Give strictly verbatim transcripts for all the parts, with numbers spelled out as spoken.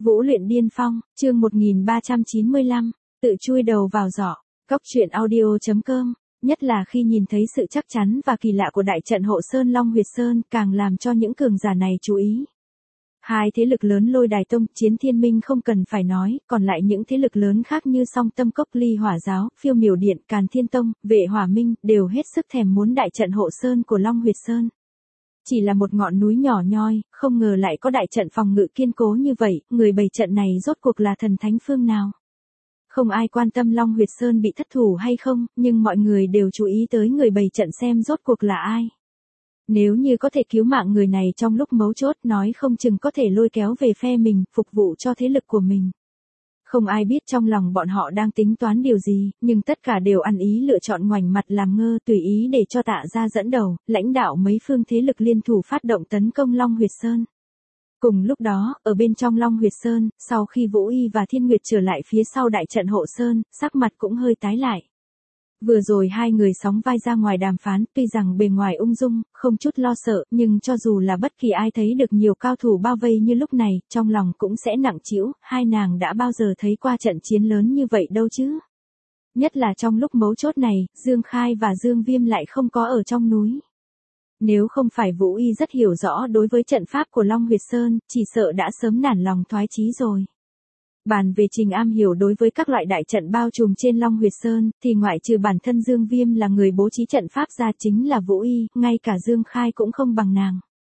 Vũ luyện điên phong, chương một nghìn ba trăm chín mươi lăm, tự chui đầu vào giỏ. Cóc truyện audio chấm com, nhất là khi nhìn thấy sự chắc chắn và kỳ lạ của đại trận hộ sơn Long Huyệt Sơn, càng làm cho những cường giả này chú ý. Hai thế lực lớn Lôi Đài Tông, Chiến Thiên Minh không cần phải nói, còn lại những thế lực lớn khác như Song Tâm Cốc, Ly Hỏa Giáo, Phiêu Miểu Điện, Càn Thiên Tông, Vệ Hỏa Minh, đều hết sức thèm muốn đại trận hộ sơn của Long Huyệt Sơn. Chỉ là một ngọn núi nhỏ nhoi, không ngờ lại có đại trận phòng ngự kiên cố như vậy, người bày trận này rốt cuộc là thần thánh phương nào? Không ai quan tâm Long Huyệt Sơn bị thất thủ hay không, nhưng mọi người đều chú ý tới người bày trận xem rốt cuộc là ai. Nếu như có thể cứu mạng người này trong lúc mấu chốt, nói không chừng có thể lôi kéo về phe mình, phục vụ cho thế lực của mình. Không ai biết trong lòng bọn họ đang tính toán điều gì, nhưng tất cả đều ăn ý lựa chọn ngoảnh mặt làm ngơ, tùy ý để cho Tạ gia dẫn đầu, lãnh đạo mấy phương thế lực liên thủ phát động tấn công Long Huyệt Sơn. Cùng lúc đó, ở bên trong Long Huyệt Sơn, sau khi Vũ Y và Thiên Nguyệt trở lại phía sau đại trận hộ sơn, sắc mặt cũng hơi tái lại. Vừa rồi hai người sóng vai ra ngoài đàm phán, tuy rằng bề ngoài ung dung, không chút lo sợ, nhưng cho dù là bất kỳ ai thấy được nhiều cao thủ bao vây như lúc này, trong lòng cũng sẽ nặng trĩu, hai nàng đã bao giờ thấy qua trận chiến lớn như vậy đâu chứ. Nhất là trong lúc mấu chốt này, Dương Khai và Dương Viêm lại không có ở trong núi. Nếu không phải Vũ Y rất hiểu rõ đối với trận pháp của Long Huyệt Sơn, chỉ sợ đã sớm nản lòng thoái chí rồi. Bàn về trình am hiểu đối với các loại đại trận bao trùm trên Long Huyệt Sơn, thì ngoại trừ bản thân Dương Viêm là người bố trí trận pháp ra chính là Vũ Y, ngay cả Dương Khai cũng không bằng nàng.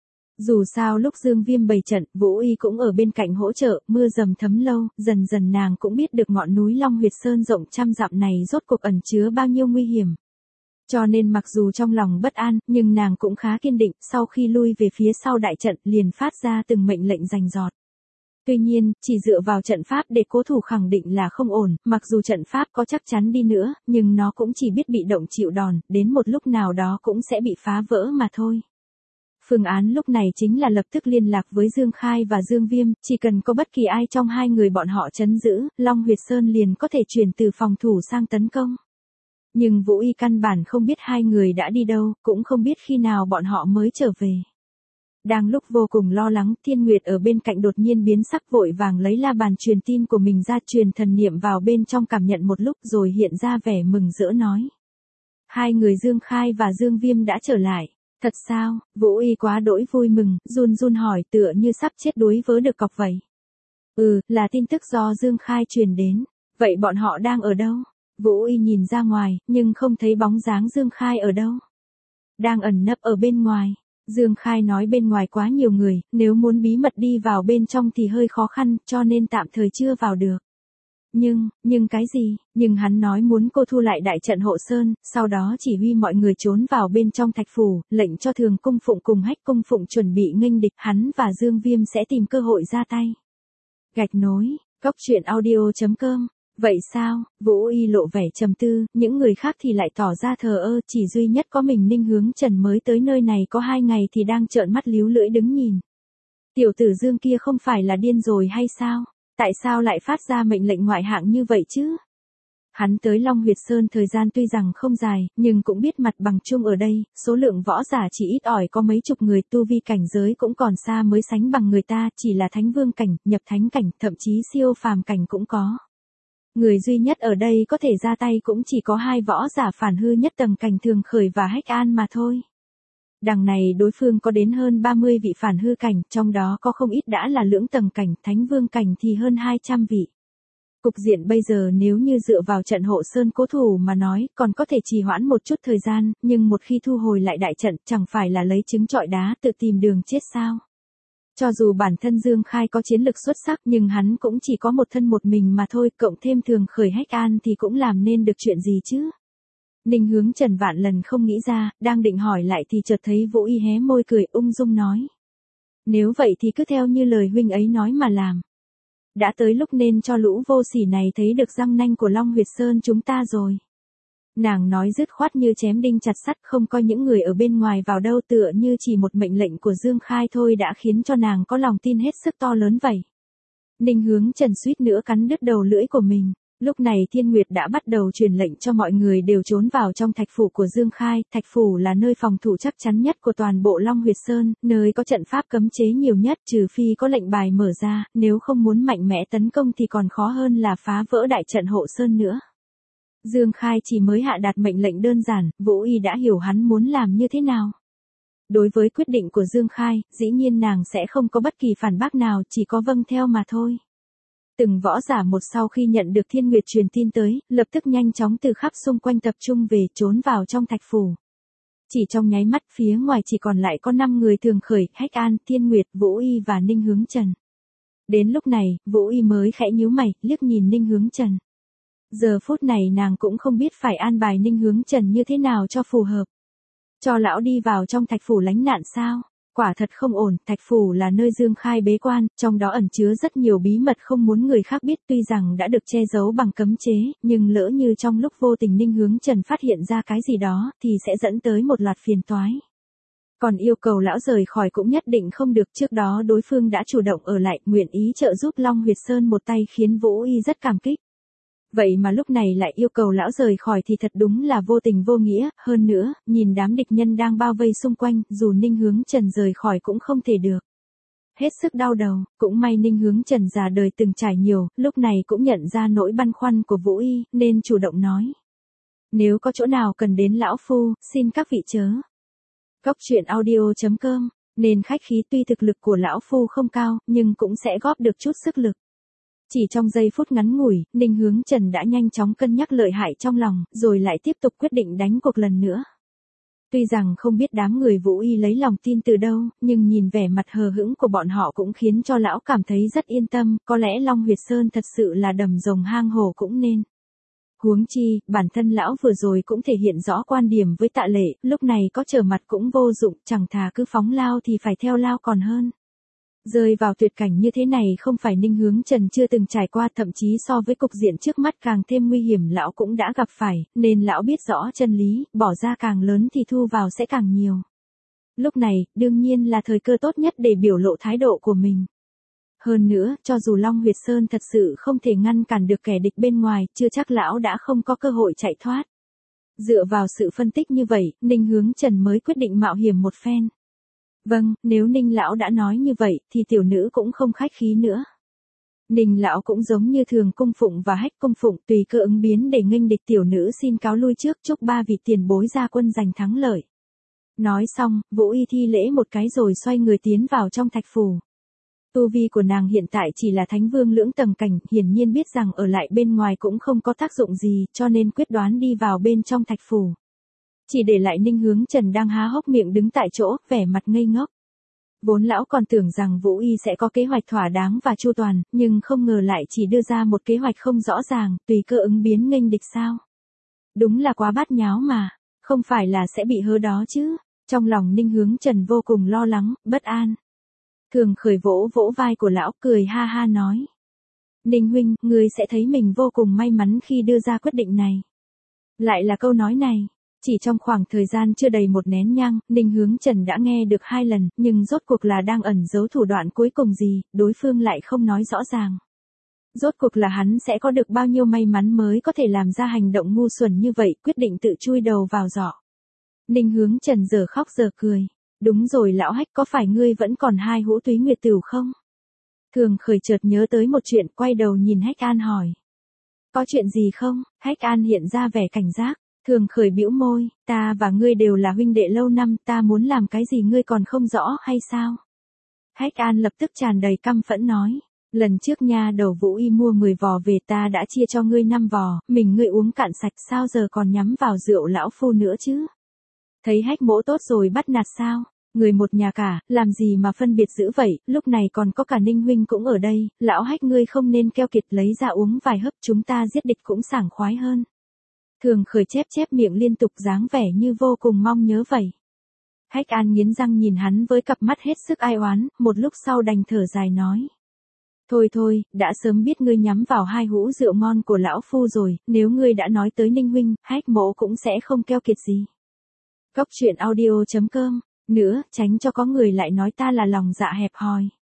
Dù sao lúc Dương Viêm bày trận, Vũ Y cũng ở bên cạnh hỗ trợ, mưa dầm thấm lâu, dần dần nàng cũng biết được ngọn núi Long Huyệt Sơn rộng trăm dặm này rốt cuộc ẩn chứa bao nhiêu nguy hiểm. Cho nên mặc dù trong lòng bất an, nhưng nàng cũng khá kiên định, sau khi lui về phía sau đại trận liền phát ra từng mệnh lệnh rành rọt. Tuy nhiên, chỉ dựa vào trận pháp để cố thủ khẳng định là không ổn, mặc dù trận pháp có chắc chắn đi nữa, nhưng nó cũng chỉ biết bị động chịu đòn, đến một lúc nào đó cũng sẽ bị phá vỡ mà thôi. Phương án lúc này chính là lập tức liên lạc với Dương Khai và Dương Viêm, chỉ cần có bất kỳ ai trong hai người bọn họ trấn giữ, Long Huyệt Sơn liền có thể chuyển từ phòng thủ sang tấn công. Nhưng Vũ Y căn bản không biết hai người đã đi đâu, cũng không biết khi nào bọn họ mới trở về. Đang lúc vô cùng lo lắng, Thiên Nguyệt ở bên cạnh đột nhiên biến sắc, vội vàng lấy la bàn truyền tin của mình ra, truyền thần niệm vào bên trong cảm nhận một lúc rồi hiện ra vẻ mừng rỡ nói. Hai người Dương Khai và Dương Viêm đã trở lại. Thật sao? Vũ Y quá đỗi vui mừng, run run hỏi, tựa như sắp chết đuối vớ được cọc vậy. Ừ, là tin tức do Dương Khai truyền đến. Vậy bọn họ đang ở đâu? Vũ Y nhìn ra ngoài, nhưng không thấy bóng dáng Dương Khai ở đâu. Đang ẩn nấp ở bên ngoài. Dương Khai nói bên ngoài quá nhiều người, nếu muốn bí mật đi vào bên trong thì hơi khó khăn, cho nên tạm thời chưa vào được. Nhưng, nhưng cái gì? Nhưng hắn nói muốn cô thu lại đại trận hộ sơn, sau đó chỉ huy mọi người trốn vào bên trong thạch phủ, lệnh cho Thường Cung Phụng cùng Hách Cung Phụng chuẩn bị nghênh địch, hắn và Dương Viêm sẽ tìm cơ hội ra tay. Gạch nối, cóc truyện audio chấm com. Vậy sao? Vũ Y lộ vẻ trầm tư, những người khác thì lại tỏ ra thờ ơ, chỉ duy nhất có mình Ninh Hướng Trần mới tới nơi này có hai ngày thì đang trợn mắt líu lưỡi đứng nhìn. Tiểu tử Dương kia không phải là điên rồi hay sao? Tại sao lại phát ra mệnh lệnh ngoại hạng như vậy chứ? Hắn tới Long Huyệt Sơn thời gian tuy rằng không dài, nhưng cũng biết mặt bằng chung ở đây, số lượng võ giả chỉ ít ỏi có mấy chục người, tu vi cảnh giới cũng còn xa mới sánh bằng người ta, chỉ là thánh vương cảnh, nhập thánh cảnh, thậm chí siêu phàm cảnh cũng có. Người duy nhất ở đây có thể ra tay cũng chỉ có hai võ giả phản hư nhất tầng cảnh Thường Khởi và Hách An mà thôi. Đằng này đối phương có đến hơn ba mươi vị phản hư cảnh, trong đó có không ít đã là lưỡng tầng cảnh, thánh vương cảnh thì hơn hai trăm vị. Cục diện bây giờ nếu như dựa vào trận hộ sơn cố thủ mà nói, còn có thể trì hoãn một chút thời gian, nhưng một khi thu hồi lại đại trận, chẳng phải là lấy trứng trọi đá tự tìm đường chết sao? Cho dù bản thân Dương Khai có chiến lực xuất sắc nhưng hắn cũng chỉ có một thân một mình mà thôi, cộng thêm Thường Khởi Hách An thì cũng làm nên được chuyện gì chứ? Ninh Hướng Trần vạn lần không nghĩ ra, đang định hỏi lại thì chợt thấy Vũ Y hé môi cười ung dung nói. Nếu vậy thì cứ theo như lời huynh ấy nói mà làm. Đã tới lúc nên cho lũ vô sỉ này thấy được răng nanh của Long Huyệt Sơn chúng ta rồi. Nàng nói dứt khoát như chém đinh chặt sắt, không coi những người ở bên ngoài vào đâu, tựa như chỉ một mệnh lệnh của Dương Khai thôi đã khiến cho nàng có lòng tin hết sức to lớn vậy. Ninh Hướng Trần suýt nữa cắn đứt đầu lưỡi của mình. Lúc này Thiên Nguyệt đã bắt đầu truyền lệnh cho mọi người đều trốn vào trong thạch phủ của Dương Khai. Thạch phủ là nơi phòng thủ chắc chắn nhất của toàn bộ Long Huyệt Sơn, nơi có trận pháp cấm chế nhiều nhất, trừ phi có lệnh bài mở ra, nếu không muốn mạnh mẽ tấn công thì còn khó hơn là phá vỡ đại trận hộ sơn nữa. Dương Khai chỉ mới hạ đạt mệnh lệnh đơn giản, Vũ Y đã hiểu hắn muốn làm như thế nào. Đối với quyết định của Dương Khai, dĩ nhiên nàng sẽ không có bất kỳ phản bác nào, chỉ có vâng theo mà thôi. Từng võ giả một sau khi nhận được Thiên Nguyệt truyền tin tới, lập tức nhanh chóng từ khắp xung quanh tập trung về, trốn vào trong thạch phủ. Chỉ trong nháy mắt phía ngoài chỉ còn lại có năm người Thường Khởi, Hách An, Thiên Nguyệt, Vũ Y và Ninh Hướng Trần. Đến lúc này, Vũ Y mới khẽ nhíu mày, liếc nhìn Ninh Hướng Trần. Giờ phút này nàng cũng không biết phải an bài Ninh Hướng Trần như thế nào cho phù hợp. Cho lão đi vào trong thạch phủ lánh nạn sao? Quả thật không ổn, thạch phủ là nơi Dương Khai bế quan, trong đó ẩn chứa rất nhiều bí mật không muốn người khác biết, tuy rằng đã được che giấu bằng cấm chế, nhưng lỡ như trong lúc vô tình Ninh Hướng Trần phát hiện ra cái gì đó, thì sẽ dẫn tới một loạt phiền toái. Còn yêu cầu lão rời khỏi cũng nhất định không được, trước đó đối phương đã chủ động ở lại, nguyện ý trợ giúp Long Huyệt Sơn một tay khiến Vũ Y rất cảm kích. Vậy mà lúc này lại yêu cầu lão rời khỏi thì thật đúng là vô tình vô nghĩa, hơn nữa, nhìn đám địch nhân đang bao vây xung quanh, dù Ninh Hướng Trần rời khỏi cũng không thể được. Hết sức đau đầu, cũng may Ninh Hướng Trần già đời từng trải nhiều, lúc này cũng nhận ra nỗi băn khoăn của Vũ Y, nên chủ động nói. Nếu có chỗ nào cần đến lão phu, xin các vị chớ. Cốc truyện audio chấm com, nên khách khí, tuy thực lực của lão phu không cao, nhưng cũng sẽ góp được chút sức lực. Chỉ trong giây phút ngắn ngủi, Ninh Hướng Trần đã nhanh chóng cân nhắc lợi hại trong lòng, rồi lại tiếp tục quyết định đánh cuộc lần nữa. Tuy rằng không biết đám người Vũ Y lấy lòng tin từ đâu, nhưng nhìn vẻ mặt hờ hững của bọn họ cũng khiến cho lão cảm thấy rất yên tâm, có lẽ Long Huyệt Sơn thật sự là đầm rồng hang hổ cũng nên. Huống chi, bản thân lão vừa rồi cũng thể hiện rõ quan điểm với Tạ Lệ, lúc này có trở mặt cũng vô dụng, chẳng thà cứ phóng lao thì phải theo lao còn hơn. Rơi vào tuyệt cảnh như thế này không phải Ninh Hướng Trần chưa từng trải qua, thậm chí so với cục diện trước mắt càng thêm nguy hiểm lão cũng đã gặp phải, nên lão biết rõ chân lý, bỏ ra càng lớn thì thu vào sẽ càng nhiều. Lúc này, đương nhiên là thời cơ tốt nhất để biểu lộ thái độ của mình. Hơn nữa, cho dù Long Huyệt Sơn thật sự không thể ngăn cản được kẻ địch bên ngoài, chưa chắc lão đã không có cơ hội chạy thoát. Dựa vào sự phân tích như vậy, Ninh Hướng Trần mới quyết định mạo hiểm một phen. Vâng, nếu Ninh lão đã nói như vậy, thì tiểu nữ cũng không khách khí nữa. Ninh lão cũng giống như thường cung phụng và Hách cung phụng, tùy cơ ứng biến để nghênh địch, tiểu nữ xin cáo lui trước, chúc ba vị tiền bối gia quân giành thắng lợi. Nói xong, Vũ Y thi lễ một cái rồi xoay người tiến vào trong thạch phủ. Tu vi của nàng hiện tại chỉ là thánh vương lưỡng tầng cảnh, hiển nhiên biết rằng ở lại bên ngoài cũng không có tác dụng gì, cho nên quyết đoán đi vào bên trong thạch phủ. Chỉ để lại Ninh Hướng Trần đang há hốc miệng đứng tại chỗ, vẻ mặt ngây ngốc. Vốn lão còn tưởng rằng Vũ Y sẽ có kế hoạch thỏa đáng và chu toàn, nhưng không ngờ lại chỉ đưa ra một kế hoạch không rõ ràng, tùy cơ ứng biến nghênh địch sao. Đúng là quá bát nháo mà, không phải là sẽ bị hớ đó chứ. Trong lòng Ninh Hướng Trần vô cùng lo lắng, bất an. Thường Khởi vỗ vỗ vai của lão, cười ha ha nói. Ninh huynh, ngươi sẽ thấy mình vô cùng may mắn khi đưa ra quyết định này. Lại là câu nói này. Chỉ trong khoảng thời gian chưa đầy một nén nhang, Ninh Hướng Trần đã nghe được hai lần, nhưng rốt cuộc là đang ẩn giấu thủ đoạn cuối cùng gì, đối phương lại không nói rõ ràng. Rốt cuộc là hắn sẽ có được bao nhiêu may mắn mới có thể làm ra hành động ngu xuẩn như vậy, quyết định tự chui đầu vào giỏ. Ninh Hướng Trần giờ khóc giờ cười. Đúng rồi lão Hách, có phải ngươi vẫn còn hai hũ túy nguyệt tửu không? Thường Khởi chợt nhớ tới một chuyện, quay đầu nhìn Hách An hỏi. Có chuyện gì không? Hách An hiện ra vẻ cảnh giác. Thường Khởi bĩu môi, ta và ngươi đều là huynh đệ lâu năm, ta muốn làm cái gì ngươi còn không rõ hay sao? Hách An lập tức tràn đầy căm phẫn nói, lần trước nha đầu Vũ Y mua mười vò về, ta đã chia cho ngươi năm vò, mình ngươi uống cạn sạch, sao giờ còn nhắm vào rượu lão phu nữa chứ? Thấy Hách mỗ tốt rồi bắt nạt sao? Người một nhà cả, làm gì mà phân biệt dữ vậy, lúc này còn có cả Ninh huynh cũng ở đây, lão Hách ngươi không nên keo kiệt lấy ra uống vài hớp, chúng ta giết địch cũng sảng khoái hơn. Thường Khởi chép chép miệng liên tục, dáng vẻ như vô cùng mong nhớ vậy. Hách An nghiến răng nhìn hắn với cặp mắt hết sức ai oán, một lúc sau đành thở dài nói. Thôi thôi, đã sớm biết ngươi nhắm vào hai hũ rượu ngon của lão phu rồi, nếu ngươi đã nói tới Ninh huynh, Hách mỗ cũng sẽ không keo kiệt gì. Cốc truyện audio chấm com, nữa, tránh cho có người lại nói ta là lòng dạ hẹp hòi.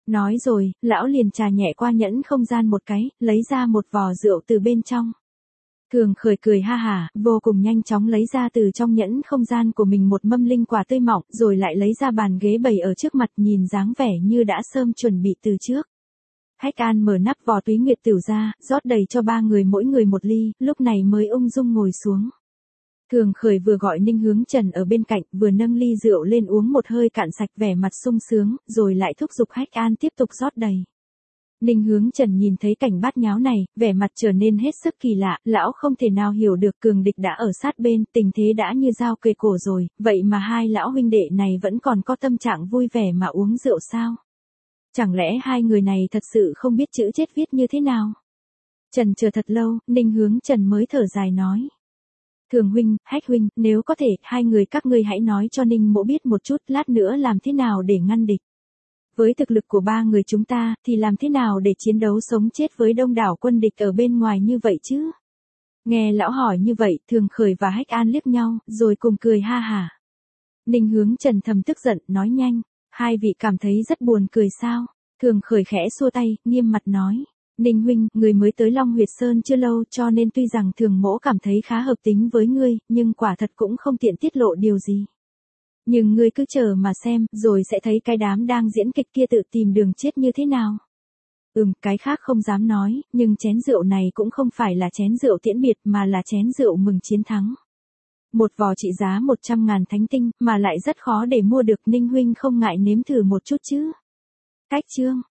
Nói rồi, lão liền trà nhẹ qua nhẫn không gian một cái, lấy ra một vò rượu từ bên trong. Thường Khởi cười ha hả, vô cùng nhanh chóng lấy ra từ trong nhẫn không gian của mình một mâm linh quả tươi mọng, rồi lại lấy ra bàn ghế bày ở trước mặt, nhìn dáng vẻ như đã sớm chuẩn bị từ trước. Hách An mở nắp vò túy nguyệt tửu ra, rót đầy cho ba người mỗi người một ly, lúc này mới ung dung ngồi xuống. Thường Khởi vừa gọi Ninh Hướng Trần ở bên cạnh, vừa nâng ly rượu lên uống một hơi cạn sạch, vẻ mặt sung sướng, rồi lại thúc giục Hách An tiếp tục rót đầy. Ninh Hướng Trần nhìn thấy cảnh bát nháo này, vẻ mặt trở nên hết sức kỳ lạ, lão không thể nào hiểu được cường địch đã ở sát bên, tình thế đã như dao kề cổ rồi, vậy mà hai lão huynh đệ này vẫn còn có tâm trạng vui vẻ mà uống rượu sao? Chẳng lẽ hai người này thật sự không biết chữ chết viết như thế nào? Trần chờ thật lâu, Ninh Hướng Trần mới thở dài nói. Thường huynh, Hách huynh, nếu có thể, hai người các ngươi hãy nói cho Ninh mỗ biết một chút, lát nữa làm thế nào để ngăn địch. Với thực lực của ba người chúng ta, thì làm thế nào để chiến đấu sống chết với đông đảo quân địch ở bên ngoài như vậy chứ? Nghe lão hỏi như vậy, Thường Khởi và Hách An liếc nhau, rồi cùng cười ha hả. Ninh Hướng Trần thầm tức giận, nói nhanh, hai vị cảm thấy rất buồn cười sao? Thường Khởi khẽ xua tay, nghiêm mặt nói. Ninh huynh, người mới tới Long Huyệt Sơn chưa lâu, cho nên tuy rằng Thường mỗ cảm thấy khá hợp tính với ngươi, nhưng quả thật cũng không tiện tiết lộ điều gì. Nhưng ngươi cứ chờ mà xem, rồi sẽ thấy cái đám đang diễn kịch kia tự tìm đường chết như thế nào. Ừm, cái khác không dám nói, nhưng chén rượu này cũng không phải là chén rượu tiễn biệt mà là chén rượu mừng chiến thắng. Một vò trị giá một trăm ngàn thánh tinh, mà lại rất khó để mua được, Ninh huynh không ngại nếm thử một chút chứ. Cách chương